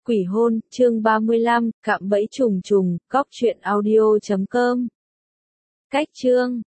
Quỷ hôn, chương 35, cạm bẫy trùng trùng, cóc truyện audio.com. Cách chương